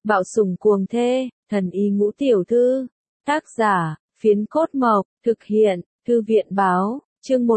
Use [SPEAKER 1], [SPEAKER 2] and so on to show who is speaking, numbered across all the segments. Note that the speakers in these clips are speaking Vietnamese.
[SPEAKER 1] Bạo sủng cuồng thê, thần y ngũ tiểu thư. Tác giả, Phiến Cốt Mộc, thực hiện, Thư viện báo, chương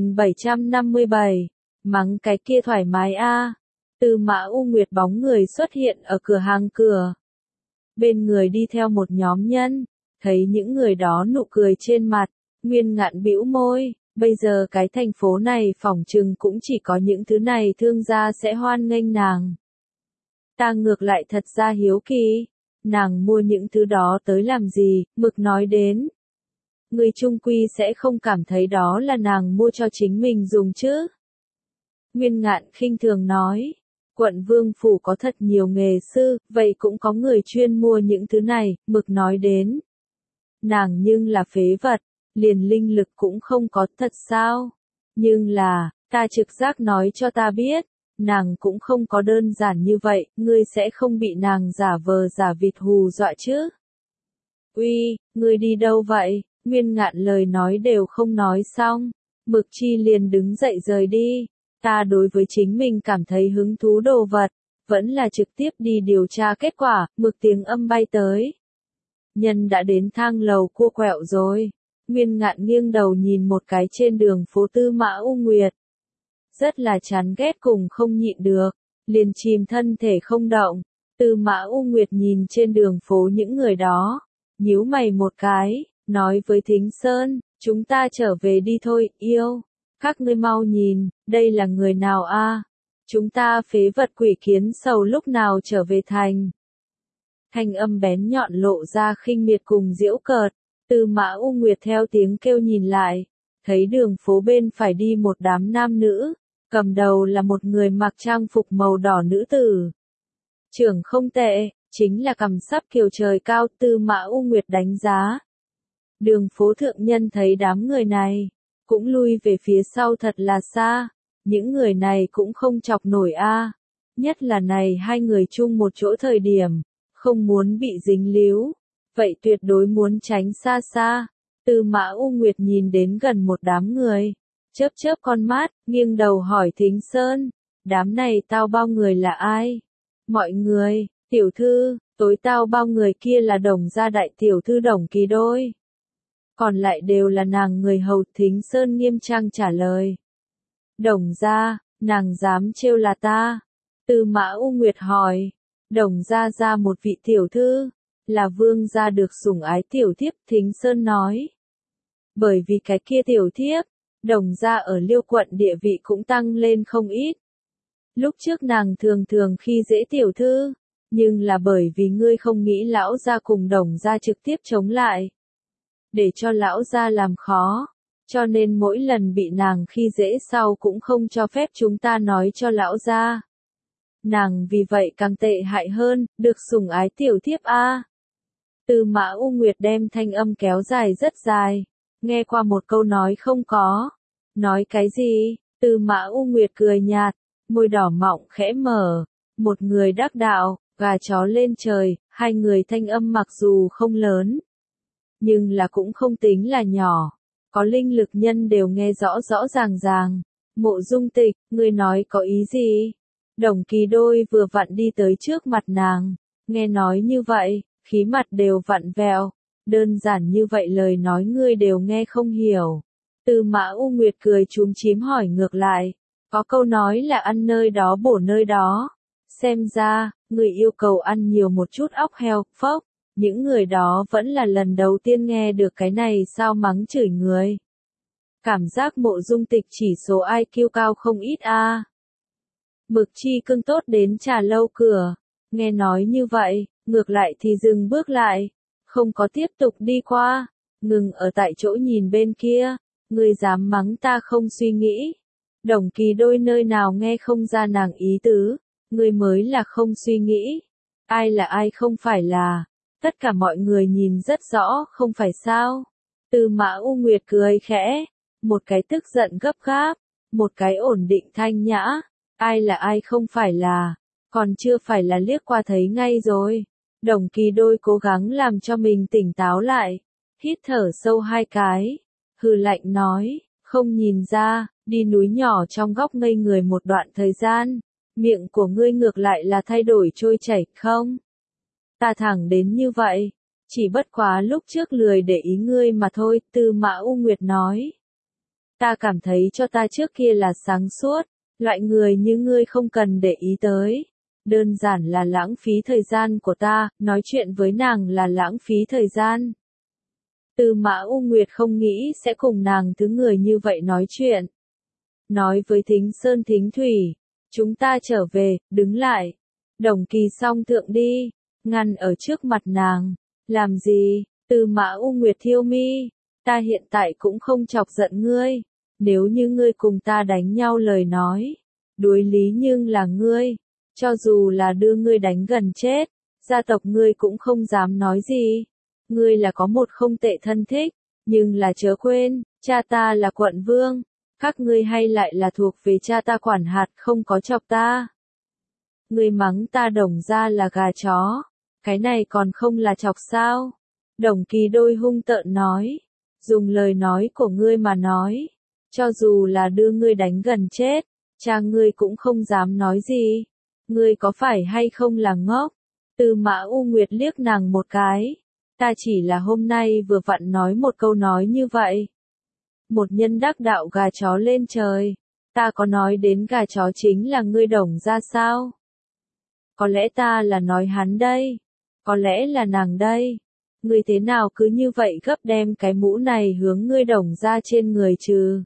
[SPEAKER 1] 1757. Mắng cái kia thoải mái a. Tư Mã U Nguyệt bóng người xuất hiện ở cửa hàng cửa. Bên người đi theo một nhóm nhân, thấy những người đó nụ cười trên mặt, Nguyên Ngạn bĩu môi, bây giờ cái thành phố này phỏng chừng cũng chỉ có những thứ này thương gia sẽ hoan nghênh nàng. Ta ngược lại thật ra hiếu kỳ, nàng mua những thứ đó tới làm gì, Mực nói đến. Người trung quy sẽ không cảm thấy đó là nàng mua cho chính mình dùng chứ. Nguyên Ngạn khinh thường nói, quận Vương Phủ có thật nhiều nghề sư, vậy cũng có người chuyên mua những thứ này, Mực nói đến. Nàng nhưng là phế vật, liền linh lực cũng không có thật sao. Nhưng là, ta trực giác nói cho ta biết, nàng cũng không có đơn giản như vậy, ngươi sẽ không bị nàng giả vờ giả vịt hù dọa chứ. Uy, ngươi đi đâu vậy? Nguyên Ngạn lời nói đều không nói xong, Mực Chi liền đứng dậy rời đi. Ta đối với chính mình cảm thấy hứng thú đồ vật, vẫn là trực tiếp đi điều tra kết quả, Mực tiếng âm bay tới. Nhân đã đến thang lầu cua quẹo rồi. Nguyên Ngạn nghiêng đầu nhìn một cái trên đường phố Tư Mã U Nguyệt. Rất là chán ghét cùng không nhịn được, liền chìm thân thể không động. Tư Mã U Nguyệt nhìn trên đường phố những người đó, nhíu mày một cái, nói với Thính Sơn, chúng ta trở về đi thôi, yêu. Các ngươi mau nhìn, đây là người nào a? Chúng ta phế vật quỷ kiến sầu lúc nào trở về thành. Thanh âm bén nhọn lộ ra khinh miệt cùng giễu cợt. Tư Mã U Nguyệt theo tiếng kêu nhìn lại, thấy đường phố bên phải đi một đám nam nữ, cầm đầu là một người mặc trang phục màu đỏ nữ tử. Trưởng không tệ, chính là cằm sắp kiều trời cao, Tư Mã U Nguyệt đánh giá. Đường phố thượng nhân thấy đám người này, cũng lui về phía sau thật là xa, những người này cũng không chọc nổi a. Nhất là này hai người chung một chỗ thời điểm, không muốn bị dính líu, vậy tuyệt đối muốn tránh xa xa. Tư Mã U Nguyệt nhìn đến gần một đám người, chớp chớp con mắt, nghiêng đầu hỏi Thính Sơn, đám này tao bao người là ai? Mọi người, tiểu thư, tối tao bao người kia là Đồng gia đại tiểu thư Đồng Kỳ Đôi. Còn lại đều là nàng người hầu, Thính Sơn nghiêm trang trả lời. Đồng gia, nàng dám trêu là ta? Tư Mã U Nguyệt hỏi. Đồng gia ra một vị tiểu thư, là vương gia được sủng ái tiểu thiếp, Thính Sơn nói. Bởi vì cái kia tiểu thiếp, Đồng gia ở Liêu quận địa vị cũng tăng lên không ít. Lúc trước nàng thường thường khi dễ tiểu thư, nhưng là bởi vì ngươi không nghĩ lão gia cùng Đồng gia trực tiếp chống lại. Để cho lão gia làm khó, cho nên mỗi lần bị nàng khi dễ sau cũng không cho phép chúng ta nói cho lão gia. Nàng vì vậy càng tệ hại hơn, được sủng ái tiểu thiếp a. Tư Mã U Nguyệt đem thanh âm kéo dài rất dài, nghe qua một câu nói không có. Nói cái gì? Tư Mã U Nguyệt cười nhạt, môi đỏ mọng khẽ mở, một người đắc đạo, gà chó lên trời, hai người thanh âm mặc dù không lớn, nhưng là cũng không tính là nhỏ, có linh lực nhân đều nghe rõ rõ ràng ràng. Mộ Dung Tịch, ngươi nói có ý gì? Đồng Kỳ Đôi vừa vặn đi tới trước mặt nàng, nghe nói như vậy, khí mặt đều vặn vẹo, đơn giản như vậy lời nói ngươi đều nghe không hiểu. Tư Mã U Nguyệt cười chúm chím hỏi ngược lại, có câu nói là ăn nơi đó bổ nơi đó, xem ra, người yêu cầu ăn nhiều một chút óc heo, phốc, những người đó vẫn là lần đầu tiên nghe được cái này sao mắng chửi người. Cảm giác Mộ Dung Tịch chỉ số IQ cao không ít a. Mực Chi cưng tốt đến trà lâu cửa, nghe nói như vậy, ngược lại thì dừng bước lại, không có tiếp tục đi qua, ngừng ở tại chỗ nhìn bên kia, ngươi dám mắng ta không suy nghĩ. Đồng Kỳ Đôi nơi nào nghe không ra nàng ý tứ, ngươi mới là không suy nghĩ. Ai là ai không phải là, tất cả mọi người nhìn rất rõ không phải sao. Tư Mã U Nguyệt cười khẽ, một cái tức giận gấp gáp, một cái ổn định thanh nhã. Ai là ai không phải là, còn chưa phải là liếc qua thấy ngay rồi. Đồng Kỳ Đôi cố gắng làm cho mình tỉnh táo lại, hít thở sâu hai cái, hừ lạnh nói, không nhìn ra, đi núi nhỏ trong góc ngây người một đoạn thời gian, miệng của ngươi ngược lại là thay đổi trôi chảy không? Ta thẳng đến như vậy. Chỉ bất quá lúc trước lười để ý ngươi mà thôi, Tư Mã U Nguyệt nói. Ta cảm thấy cho ta trước kia là sáng suốt, loại người như ngươi không cần để ý tới. Đơn giản là lãng phí thời gian của ta, nói chuyện với nàng là lãng phí thời gian. Tư Mã U Nguyệt không nghĩ sẽ cùng nàng thứ người như vậy nói chuyện. Nói với Thính Sơn Thính Thủy, chúng ta trở về, đứng lại. Đồng Kỳ song thượng đi, ngăn ở trước mặt nàng. Làm gì? Tư Mã U Nguyệt thiêu mi. Ta hiện tại cũng không chọc giận ngươi. Nếu như ngươi cùng ta đánh nhau lời nói, đối lý nhưng là ngươi. Cho dù là đưa ngươi đánh gần chết, gia tộc ngươi cũng không dám nói gì. Ngươi là có một không tệ thân thích, nhưng là chớ quên, cha ta là quận vương. Các ngươi hay lại là thuộc về cha ta quản hạt không có chọc ta. Ngươi mắng ta Đồng gia là gà chó. Cái này còn không là chọc sao? Đồng Kỳ đôi hung tợn nói. Dùng lời nói của ngươi mà nói. Cho dù là đưa ngươi đánh gần chết, cha ngươi cũng không dám nói gì. Ngươi có phải hay không là ngốc? Tư Mã U Nguyệt liếc nàng một cái. Ta chỉ là hôm nay vừa vặn nói một câu nói như vậy. Một nhân đắc đạo gà chó lên trời. Ta có nói đến gà chó chính là ngươi Đồng gia sao? Có lẽ ta là nói hắn đây. Có lẽ là nàng đây. Ngươi thế nào cứ như vậy gấp đem cái mũ này hướng ngươi Đồng gia trên người chứ?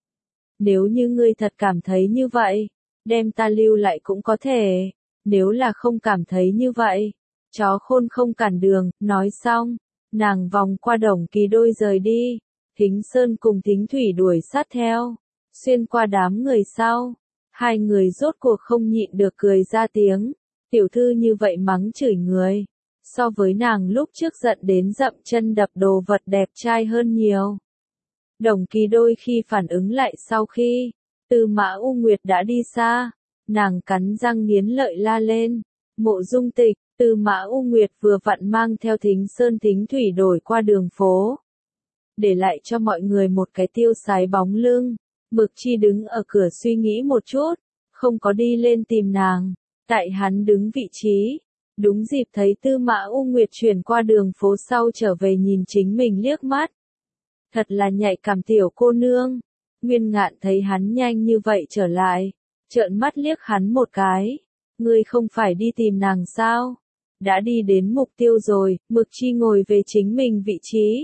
[SPEAKER 1] Nếu như ngươi thật cảm thấy như vậy, đem ta lưu lại cũng có thể. Nếu là không cảm thấy như vậy, chó khôn không cản đường, nói xong, nàng vòng qua Đồng Kỳ đôi rời đi. Thính Sơn cùng Thính Thủy đuổi sát theo, xuyên qua đám người sau. Hai người rốt cuộc không nhịn được cười ra tiếng. Tiểu thư như vậy mắng chửi người. So với nàng lúc trước giận đến dậm chân đập đồ vật đẹp trai hơn nhiều. Đồng Kỳ đôi khi phản ứng lại sau khi Tư Mã U Nguyệt đã đi xa, nàng cắn răng nghiến lợi la lên. Mộ Dung Tịch, Tư Mã U Nguyệt vừa vặn mang theo Thính Sơn Thính Thủy đổi qua đường phố. Để lại cho mọi người một cái tiêu sái bóng lưng. Mực Chi đứng ở cửa suy nghĩ một chút, không có đi lên tìm nàng. Tại hắn đứng vị trí, đúng dịp thấy Tư Mã U Nguyệt chuyển qua đường phố sau trở về nhìn chính mình liếc mắt. Thật là nhạy cảm tiểu cô nương. Nguyên Ngạn thấy hắn nhanh như vậy trở lại, trợn mắt liếc hắn một cái. Ngươi không phải đi tìm nàng sao? Đã đi đến mục tiêu rồi. Mực Chi ngồi về chính mình vị trí.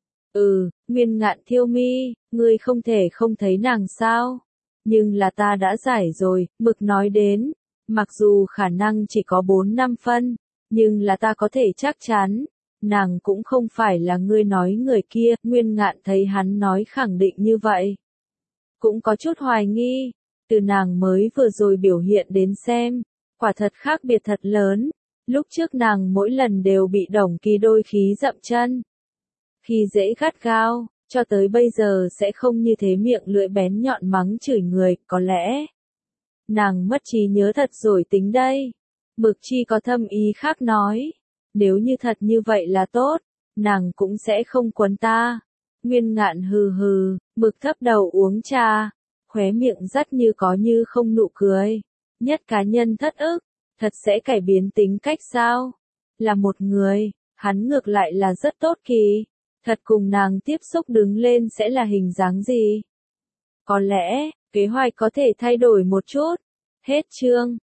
[SPEAKER 1] Nguyên Ngạn thiêu mi, ngươi không thể không thấy nàng sao? Nhưng là ta đã giải rồi, Mực nói đến. Mặc dù khả năng chỉ có 4-5 phân, nhưng là ta có thể chắc chắn. Nàng cũng không phải là ngươi nói người kia. Nguyên Ngạn thấy hắn nói khẳng định như vậy, cũng có chút hoài nghi. Từ nàng mới vừa rồi biểu hiện đến xem, quả thật khác biệt thật lớn. Lúc trước nàng mỗi lần đều bị Đồng Kỳ đôi khí dậm chân, khi dễ gắt gao, cho tới bây giờ sẽ không như thế miệng lưỡi bén nhọn mắng chửi người. Có lẽ nàng mất trí nhớ thật rồi tính đây. Mực Chi có thâm ý khác nói. Nếu như thật như vậy là tốt, nàng cũng sẽ không quấn ta. Nguyên Ngạn hừ hừ, Mực thấp đầu uống trà, khóe miệng rất như có như không nụ cười. Nhất cá nhân thất ức, thật sẽ cải biến tính cách sao? Là một người, hắn ngược lại là rất tốt kỳ. Thật cùng nàng tiếp xúc đứng lên sẽ là hình dáng gì? Có lẽ, kế hoạch có thể thay đổi một chút. Hết chương.